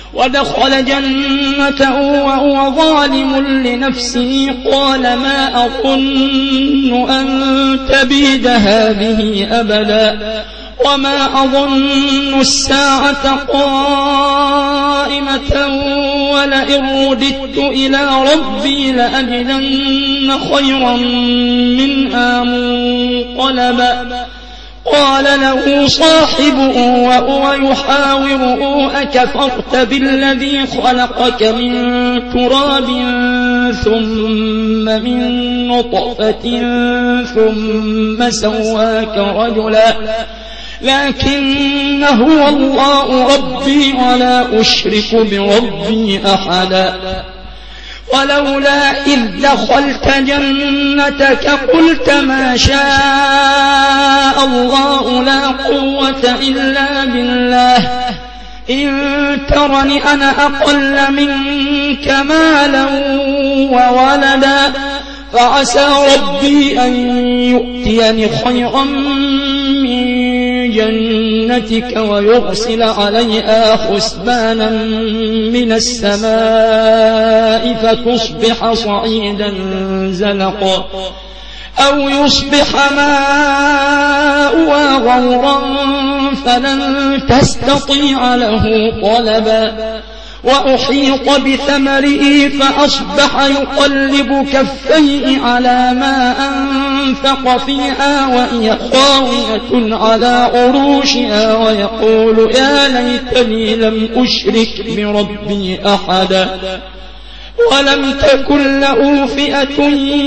ودخل جنته وهو ظالم لنفسه قال ما أظن أن تبيد هذه أبدا وما أظن الساعة قائمة ولئن رددت إلى ربي لأجدن خيرا منها منقلبا. قال له صاحبه وهو يحاوره أكفرت بالذي خلقك من تراب ثم من نطفة ثم سواك رجلا لكن هو الله ربي ولا أشرك بربي أحدا. ولولا إذ دخلت جنتك قلت ما شاء الله لا قوة إلا بالله إن ترني أنا أقل منك مالا وولدا فعسى ربي أن يؤتيني خيرا من جنتك ويرسل عليها حسبانا من السماء فتصبح صعيدا زلقا أو يصبح ماؤها غورا فلن تستطيع له طلبا. وأحيط بثمره فأصبح يقلب كفيه على ما أنفق فيها وهي خاوية على عروشها ويقول يا ليتني لم أشرك بربي أحدا. ولم تكن له فئة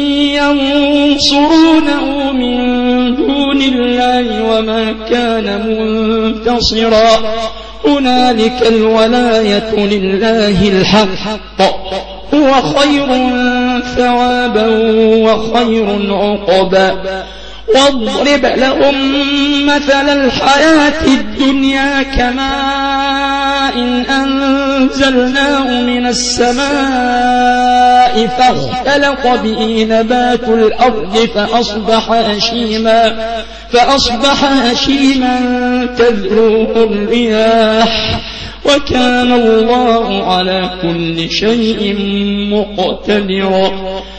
ينصرونه من دون الله وما كان منتصرا. هنالك الولاية لله الحق هو خير ثوابا وخير عقبا. واضرب لهم مثل الحياة الدنيا كماء أنزلناه من السماء فاختلط به نبات الأرض فأصبح هشيما تذروه الرياح وكان الله على كل شيء مقتدرا.